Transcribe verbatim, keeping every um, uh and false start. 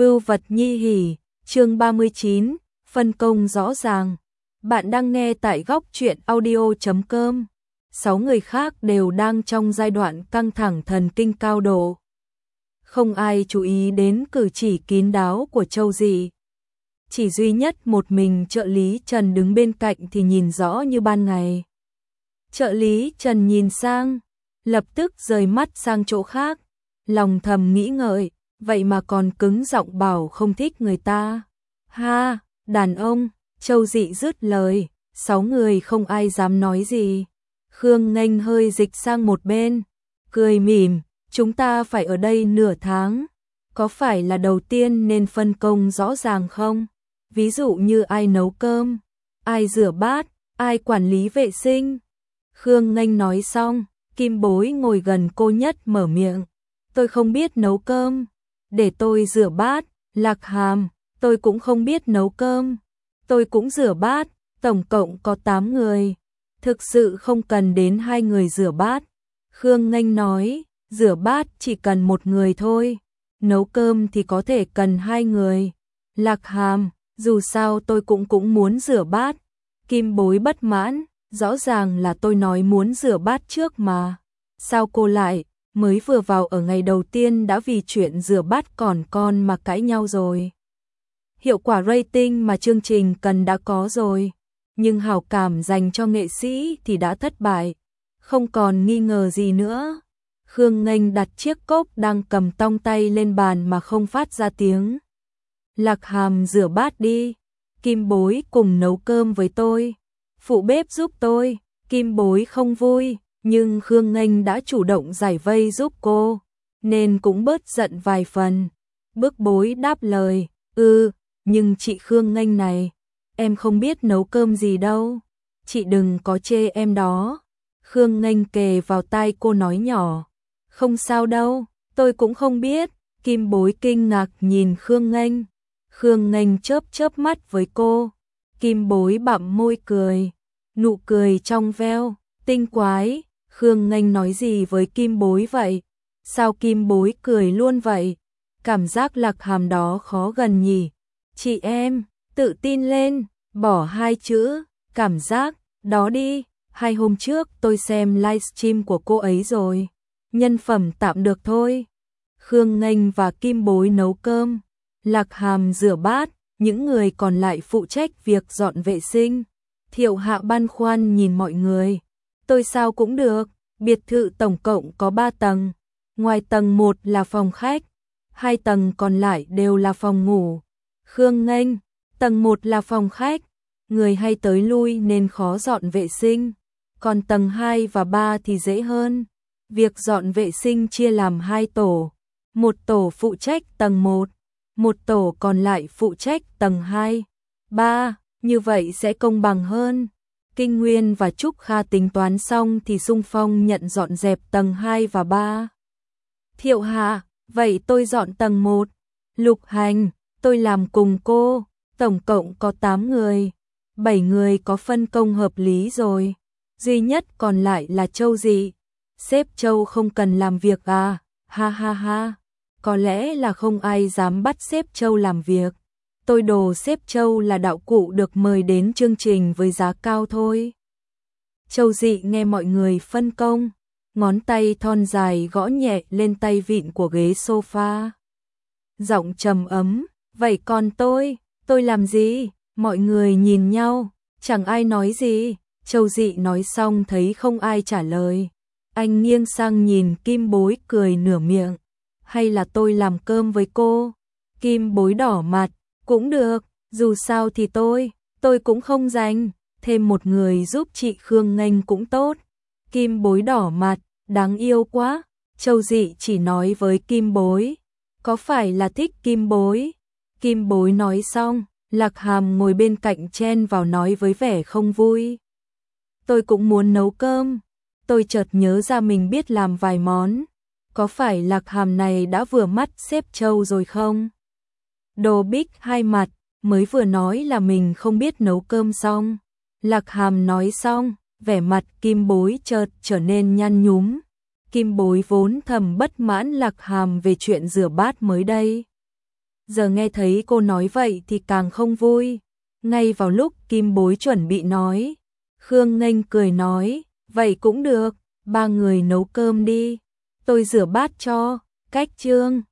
Vưu vật nhi hỉ, chương ba mươi chín, phân công rõ ràng. Bạn đang nghe tại góc truyện audio chấm com. Sáu người khác đều đang trong giai đoạn căng thẳng thần kinh cao độ. Không ai chú ý đến cử chỉ kín đáo của Châu Dị. Chỉ duy nhất một mình trợ lý Trần đứng bên cạnh thì nhìn rõ như ban ngày. Trợ lý Trần nhìn sang, lập tức rời mắt sang chỗ khác, lòng thầm nghĩ ngợi, vậy mà còn cứng giọng bảo không thích người ta. Ha, đàn ông, Châu Dị dứt lời, sáu người không ai dám nói gì. Khương Nghênh hơi dịch sang một bên, cười mỉm, chúng ta phải ở đây nửa tháng, có phải là đầu tiên nên phân công rõ ràng không? Ví dụ như ai nấu cơm, ai rửa bát, ai quản lý vệ sinh. Khương Nghênh nói xong, Kim Bối ngồi gần cô nhất mở miệng, tôi không biết nấu cơm, để tôi rửa bát. Lạc Hàm, tôi cũng không biết nấu cơm, tôi cũng rửa bát, tổng cộng có tám người, thực sự không cần đến hai người rửa bát. Khương Nghênh nói, rửa bát chỉ cần một người thôi, nấu cơm thì có thể cần hai người. Lạc Hàm, dù sao tôi cũng cũng muốn rửa bát. Kim Bối bất mãn, rõ ràng là tôi nói muốn rửa bát trước mà. Sao cô lại, mới vừa vào ở ngày đầu tiên đã vì chuyện rửa bát còn con mà cãi nhau rồi. Hiệu quả rating mà chương trình cần đã có rồi, nhưng hảo cảm dành cho nghệ sĩ thì đã thất bại, không còn nghi ngờ gì nữa. Khương Nghênh đặt chiếc cốc đang cầm tong tay lên bàn mà không phát ra tiếng. Lạc Hàm rửa bát đi, Kim Bối cùng nấu cơm với tôi, phụ bếp giúp tôi. Kim Bối không vui, nhưng Khương Nghênh đã chủ động giải vây giúp cô, nên cũng bớt giận vài phần. Bức Bối đáp lời, ừ, nhưng chị Khương Nghênh này, em không biết nấu cơm gì đâu, chị đừng có chê em đó. Khương Nghênh kề vào tai cô nói nhỏ, không sao đâu, tôi cũng không biết. Kim Bối kinh ngạc nhìn Khương Nghênh, Khương Nghênh chớp chớp mắt với cô, Kim Bối bặm môi cười, nụ cười trong veo, tinh quái. Khương Nghênh nói gì với Kim Bối vậy? Sao Kim Bối cười luôn vậy? Cảm giác Lạc Hàm đó khó gần nhỉ? Chị em, tự tin lên, bỏ hai chữ, cảm giác, đó đi. Hai hôm trước tôi xem livestream của cô ấy rồi. Nhân phẩm tạm được thôi. Khương Nghênh và Kim Bối nấu cơm, Lạc Hàm rửa bát, những người còn lại phụ trách việc dọn vệ sinh. Thiệu Hạ băn khoăn nhìn mọi người. Tôi sao cũng được, biệt thự tổng cộng có ba tầng, ngoài tầng một là phòng khách, hai tầng còn lại đều là phòng ngủ. Khương Nghênh, tầng một là phòng khách, người hay tới lui nên khó dọn vệ sinh, còn tầng hai và ba thì dễ hơn. Việc dọn vệ sinh chia làm hai tổ, một tổ phụ trách tầng một, một tổ còn lại phụ trách tầng hai, ba, như vậy sẽ công bằng hơn. Kinh Nguyên và Trúc Kha tính toán xong thì xung phong nhận dọn dẹp tầng hai và ba. Thiệu Hạ, vậy tôi dọn tầng một. Lục Hành, tôi làm cùng cô, tổng cộng có tám người, bảy người có phân công hợp lý rồi, duy nhất còn lại là Châu Dị. Sếp Châu không cần làm việc à, ha ha ha, có lẽ là không ai dám bắt sếp Châu làm việc. Tôi đồ sếp Châu là đạo cụ được mời đến chương trình với giá cao thôi. Châu Dị nghe mọi người phân công, ngón tay thon dài gõ nhẹ lên tay vịn của ghế sofa. Giọng trầm ấm, vậy còn tôi, tôi làm gì? Mọi người nhìn nhau, chẳng ai nói gì. Châu Dị nói xong thấy không ai trả lời. Anh nghiêng sang nhìn Kim Bối cười nửa miệng, hay là tôi làm cơm với cô? Kim Bối đỏ mặt, cũng được, dù sao thì tôi, tôi cũng không rảnh, thêm một người giúp chị Khương Nghênh cũng tốt. Kim Bối đỏ mặt, đáng yêu quá. Châu Dị chỉ nói với Kim Bối, có phải là thích Kim Bối? Kim Bối nói xong, Lạc Hàm ngồi bên cạnh chen vào nói với vẻ không vui. Tôi cũng muốn nấu cơm, tôi chợt nhớ ra mình biết làm vài món, có phải Lạc Hàm này đã vừa mắt sếp Châu rồi không? Đồ bích hai mặt, mới vừa nói là mình không biết nấu cơm xong. Lạc Hàm nói xong, vẻ mặt Kim Bối chợt trở nên nhăn nhúm. Kim Bối vốn thầm bất mãn Lạc Hàm về chuyện rửa bát mới đây. giờ nghe thấy cô nói vậy thì càng không vui. Ngay vào lúc Kim Bối chuẩn bị nói, Khương Nghênh cười nói, vậy cũng được, ba người nấu cơm đi, tôi rửa bát cho. Cách Chương